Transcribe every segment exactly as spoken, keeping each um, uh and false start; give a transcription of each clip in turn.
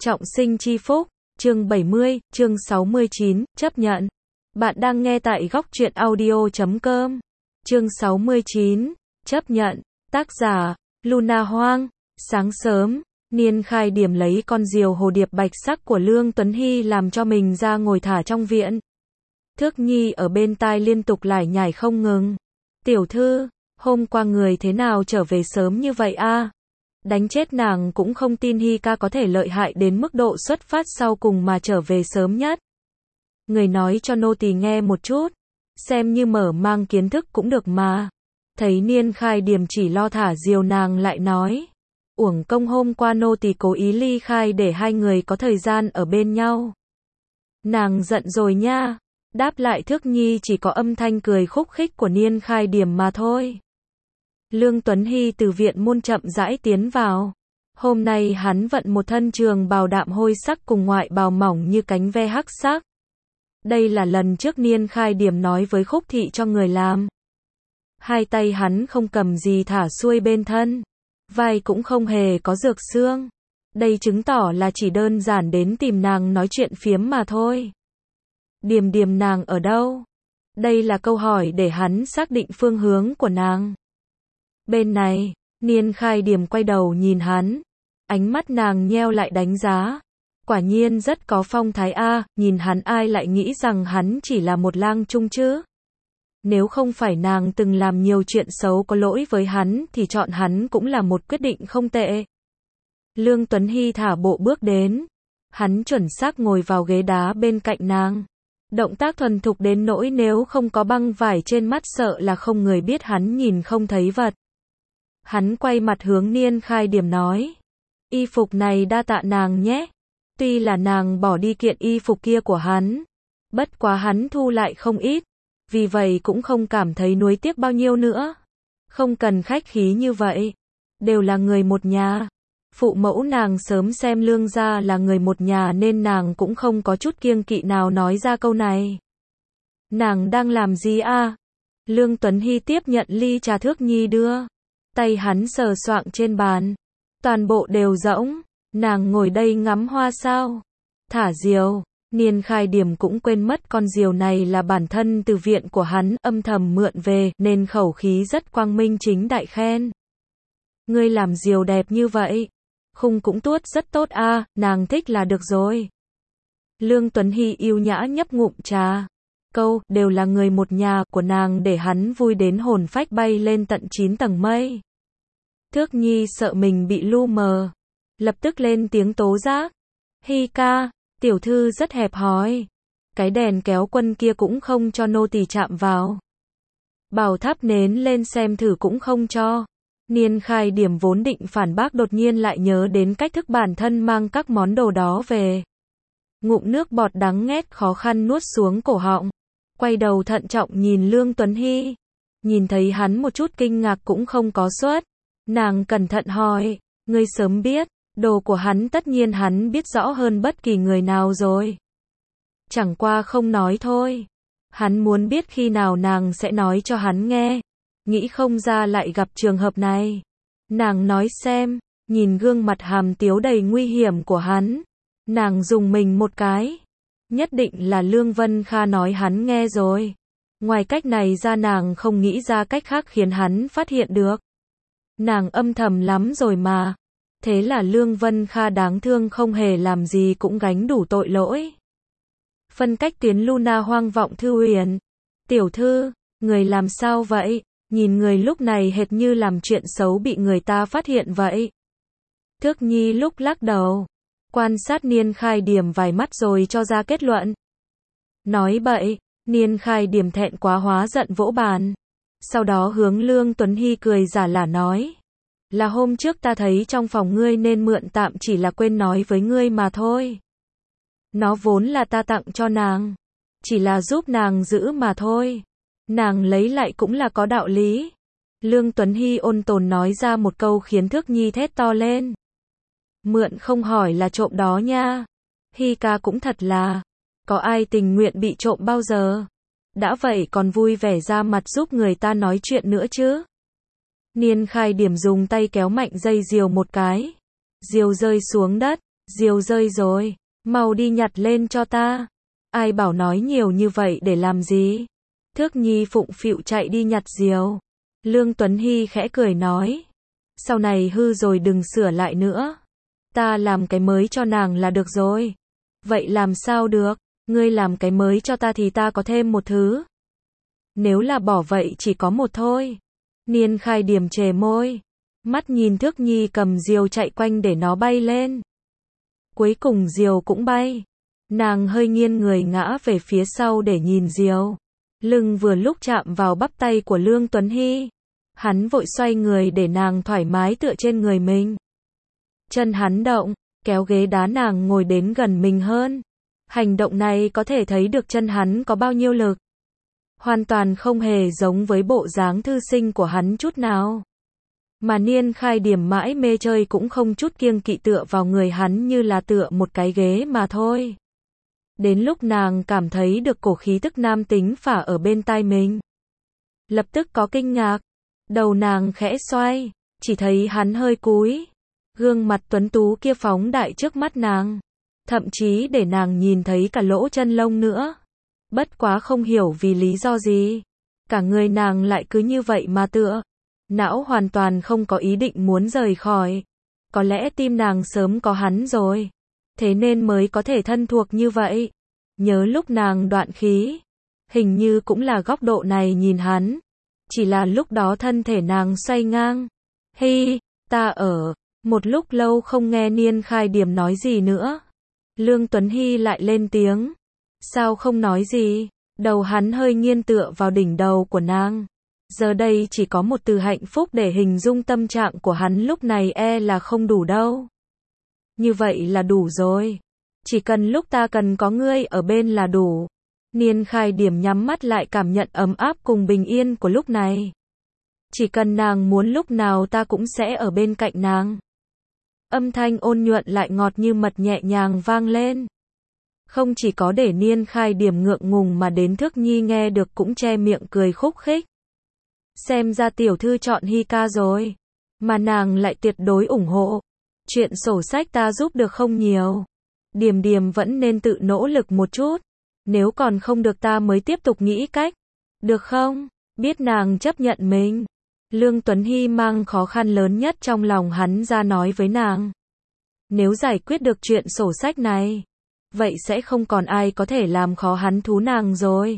Trọng sinh chi phúc, chương bảy mươi, chương sáu mươi chín, chấp nhận. Bạn đang nghe tại góc truyện audio chấm com. Chương sáu mươi chín, chấp nhận. Tác giả, Luna Hoang. Sáng sớm, Niên Khai Điểm lấy con diều hồ điệp bạch sắc của Lương Tuấn Hy làm cho mình ra ngồi thả trong viện. Thước Nhi ở bên tai liên tục lải nhải không ngừng. Tiểu thư, hôm qua người thế nào trở về sớm như vậy a? Đánh chết nàng cũng không tin Hy ca có thể lợi hại đến mức độ xuất phát sau cùng mà trở về sớm nhất. Người nói cho nô tỳ nghe một chút, xem như mở mang kiến thức cũng được mà. Thấy Niên Khai Điểm chỉ lo thả diều nàng lại nói, uổng công hôm qua nô tỳ cố ý ly khai để hai người có thời gian ở bên nhau. Nàng giận rồi nha. Đáp lại Thước Nhi chỉ có âm thanh cười khúc khích của Niên Khai Điểm mà thôi. Lương Tuấn Hy từ viện môn chậm rãi tiến vào. Hôm nay hắn vận một thân trường bào đạm hôi sắc cùng ngoại bào mỏng như cánh ve hắc sắc. Đây là lần trước Niên Khai Điểm nói với Khúc Thị cho người làm. Hai tay hắn không cầm gì thả xuôi bên thân. Vai cũng không hề có rược xương. Đây chứng tỏ là chỉ đơn giản đến tìm nàng nói chuyện phiếm mà thôi. Điềm điềm nàng ở đâu? Đây là câu hỏi để hắn xác định phương hướng của nàng. Bên này, Niên Khai Điểm quay đầu nhìn hắn. Ánh mắt nàng nheo lại đánh giá. Quả nhiên rất có phong thái a, nhìn hắn ai lại nghĩ rằng hắn chỉ là một lang trung chứ. Nếu không phải nàng từng làm nhiều chuyện xấu có lỗi với hắn thì chọn hắn cũng là một quyết định không tệ. Lương Tuấn Hy thả bộ bước đến. Hắn chuẩn xác ngồi vào ghế đá bên cạnh nàng. Động tác thuần thục đến nỗi nếu không có băng vải trên mắt sợ là không người biết hắn nhìn không thấy vật. Hắn quay mặt hướng Niên Khai Điểm nói. Y phục này đa tạ nàng nhé. Tuy là nàng bỏ đi kiện y phục kia của hắn. Bất quá hắn thu lại không ít. Vì vậy cũng không cảm thấy nuối tiếc bao nhiêu nữa. Không cần khách khí như vậy. Đều là người một nhà. Phụ mẫu nàng sớm xem Lương gia là người một nhà nên nàng cũng không có chút kiêng kỵ nào nói ra câu này. Nàng đang làm gì a? Lương Tuấn Hy tiếp nhận ly trà Thước Nhi đưa. Tay hắn sờ soạng trên bàn. Toàn bộ đều rỗng. Nàng ngồi đây ngắm hoa sao? Thả diều. Niên Khai Điểm cũng quên mất con diều này là bản thân từ viện của hắn âm thầm mượn về nên khẩu khí rất quang minh chính đại khen. Ngươi làm diều đẹp như vậy. Khung cũng tuốt rất tốt a, nàng thích là được rồi. Lương Tuấn Hy yêu nhã nhấp ngụm trà. Câu, đều là người một nhà của nàng để hắn vui đến hồn phách bay lên tận chín tầng mây. Thước Nhi sợ mình bị lu mờ. Lập tức lên tiếng tố giác. Hy ca, tiểu thư rất hẹp hòi. Cái đèn kéo quân kia cũng không cho nô tỳ chạm vào. Bảo thắp nến lên xem thử cũng không cho. Niên Khai Điểm vốn định phản bác đột nhiên lại nhớ đến cách thức bản thân mang các món đồ đó về. Ngụm nước bọt đắng nghét khó khăn nuốt xuống cổ họng. Quay đầu thận trọng nhìn Lương Tuấn Hy. Nhìn thấy hắn một chút kinh ngạc cũng không có suất. Nàng cẩn thận hỏi, ngươi sớm biết, đồ của hắn tất nhiên hắn biết rõ hơn bất kỳ người nào rồi. Chẳng qua không nói thôi. Hắn muốn biết khi nào nàng sẽ nói cho hắn nghe. Nghĩ không ra lại gặp trường hợp này. Nàng nói xem, nhìn gương mặt hàm tiếu đầy nguy hiểm của hắn. Nàng dùng mình một cái. Nhất định là Lương Vân Kha nói hắn nghe rồi. Ngoài cách này ra nàng không nghĩ ra cách khác khiến hắn phát hiện được. Nàng âm thầm lắm rồi mà. Thế là Lương Vân Kha đáng thương không hề làm gì cũng gánh đủ tội lỗi. Phân cách tuyến Luna Hoang vọng Thư Huyền. Tiểu thư, người làm sao vậy? Nhìn người lúc này hệt như làm chuyện xấu bị người ta phát hiện vậy. Thước Nhi lúc lắc đầu. Quan sát Niên Khai Điểm vài mắt rồi cho ra kết luận. Nói bậy, Niên Khai Điểm thẹn quá hóa giận vỗ bàn. Sau đó hướng Lương Tuấn Hy cười giả lả nói. Là hôm trước ta thấy trong phòng ngươi nên mượn tạm chỉ là quên nói với ngươi mà thôi. Nó vốn là ta tặng cho nàng. Chỉ là giúp nàng giữ mà thôi. Nàng lấy lại cũng là có đạo lý. Lương Tuấn Hy ôn tồn nói ra một câu khiến Thước Nhi thét to lên. Mượn không hỏi là trộm đó nha. Hy ca cũng thật là. Có ai tình nguyện bị trộm bao giờ. Đã vậy còn vui vẻ ra mặt giúp người ta nói chuyện nữa chứ. Niên Khai Điểm dùng tay kéo mạnh dây diều một cái. Diều rơi xuống đất. Diều rơi rồi, mau đi nhặt lên cho ta. Ai bảo nói nhiều như vậy để làm gì? Thước Nhi phụng phịu chạy đi nhặt diều. Lương Tuấn Hy khẽ cười nói. Sau này hư rồi đừng sửa lại nữa. Ta làm cái mới cho nàng là được rồi. Vậy làm sao được? Ngươi làm cái mới cho ta thì ta có thêm một thứ. Nếu là bỏ vậy chỉ có một thôi. Niên Khai Điểm chề môi. Mắt nhìn Thước Nhi cầm diều chạy quanh để nó bay lên. Cuối cùng diều cũng bay. Nàng hơi nghiêng người ngã về phía sau để nhìn diều. Lưng vừa lúc chạm vào bắp tay của Lương Tuấn Hy. Hắn vội xoay người để nàng thoải mái tựa trên người mình. Chân hắn động, kéo ghế đá nàng ngồi đến gần mình hơn. Hành động này có thể thấy được chân hắn có bao nhiêu lực. Hoàn toàn không hề giống với bộ dáng thư sinh của hắn chút nào. Mà Niên Khai Điểm mãi mê chơi cũng không chút kiêng kỵ tựa vào người hắn như là tựa một cái ghế mà thôi. Đến lúc nàng cảm thấy được cổ khí tức nam tính phả ở bên tai mình. Lập tức có kinh ngạc. Đầu nàng khẽ xoay, chỉ thấy hắn hơi cúi. Gương mặt tuấn tú kia phóng đại trước mắt nàng. Thậm chí để nàng nhìn thấy cả lỗ chân lông nữa. Bất quá không hiểu vì lý do gì. Cả người nàng lại cứ như vậy mà tựa. Não hoàn toàn không có ý định muốn rời khỏi. Có lẽ tim nàng sớm có hắn rồi. Thế nên mới có thể thân thuộc như vậy. Nhớ lúc nàng đoạn khí. Hình như cũng là góc độ này nhìn hắn. Chỉ là lúc đó thân thể nàng xoay ngang. Hi, ta ở. Một lúc lâu không nghe Niên Khai Điểm nói gì nữa. Lương Tuấn Hy lại lên tiếng. Sao không nói gì? Đầu hắn hơi nghiêng tựa vào đỉnh đầu của nàng. Giờ đây chỉ có một từ hạnh phúc để hình dung tâm trạng của hắn lúc này e là không đủ đâu. Như vậy là đủ rồi. Chỉ cần lúc ta cần có ngươi ở bên là đủ. Niên Khai Điểm nhắm mắt lại cảm nhận ấm áp cùng bình yên của lúc này. Chỉ cần nàng muốn lúc nào ta cũng sẽ ở bên cạnh nàng. Âm thanh ôn nhuận lại ngọt như mật nhẹ nhàng vang lên. Không chỉ có để Niên Khai Điểm ngượng ngùng mà đến Thước Nhi nghe được cũng che miệng cười khúc khích. Xem ra tiểu thư chọn Hy ca rồi. Mà nàng lại tuyệt đối ủng hộ. Chuyện sổ sách ta giúp được không nhiều. Điềm Điềm vẫn nên tự nỗ lực một chút. Nếu còn không được ta mới tiếp tục nghĩ cách. Được không? Biết nàng chấp nhận mình. Lương Tuấn Hy mang khó khăn lớn nhất trong lòng hắn ra nói với nàng. Nếu giải quyết được chuyện sổ sách này, vậy sẽ không còn ai có thể làm khó hắn thú nàng rồi.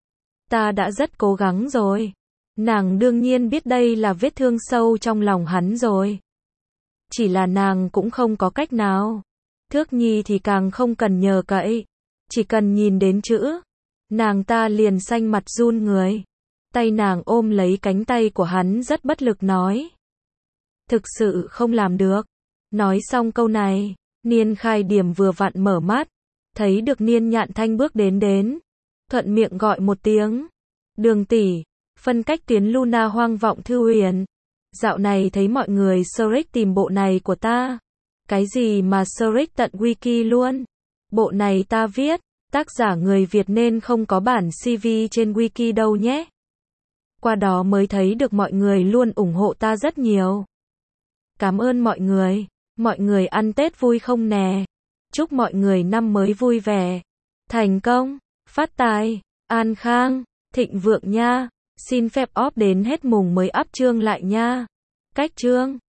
Ta đã rất cố gắng rồi. Nàng đương nhiên biết đây là vết thương sâu trong lòng hắn rồi. Chỉ là nàng cũng không có cách nào. Thước Nhi thì càng không cần nhờ cậy. Chỉ cần nhìn đến chữ, nàng ta liền xanh mặt run người. Tay nàng ôm lấy cánh tay của hắn rất bất lực nói. Thực sự không làm được. Nói xong câu này, Niên Khai Điểm vừa vặn mở mắt. Thấy được Niên Nhạn Thanh bước đến đến. Thuận miệng gọi một tiếng. Đường tỷ, phân cách tuyến Luna Hoang Vọng Thư Huyền. Dạo này thấy mọi người search tìm bộ này của ta. Cái gì mà search tận wiki luôn. Bộ này ta viết, tác giả người Việt nên không có bản xê vê trên wiki đâu nhé. Qua đó mới thấy được mọi người luôn ủng hộ ta rất nhiều. Cảm ơn mọi người. Mọi người ăn Tết vui không nè? Chúc mọi người năm mới vui vẻ, thành công, phát tài, an khang, thịnh vượng nha. Xin phép off đến hết mùng mới up chương lại nha. Cách chương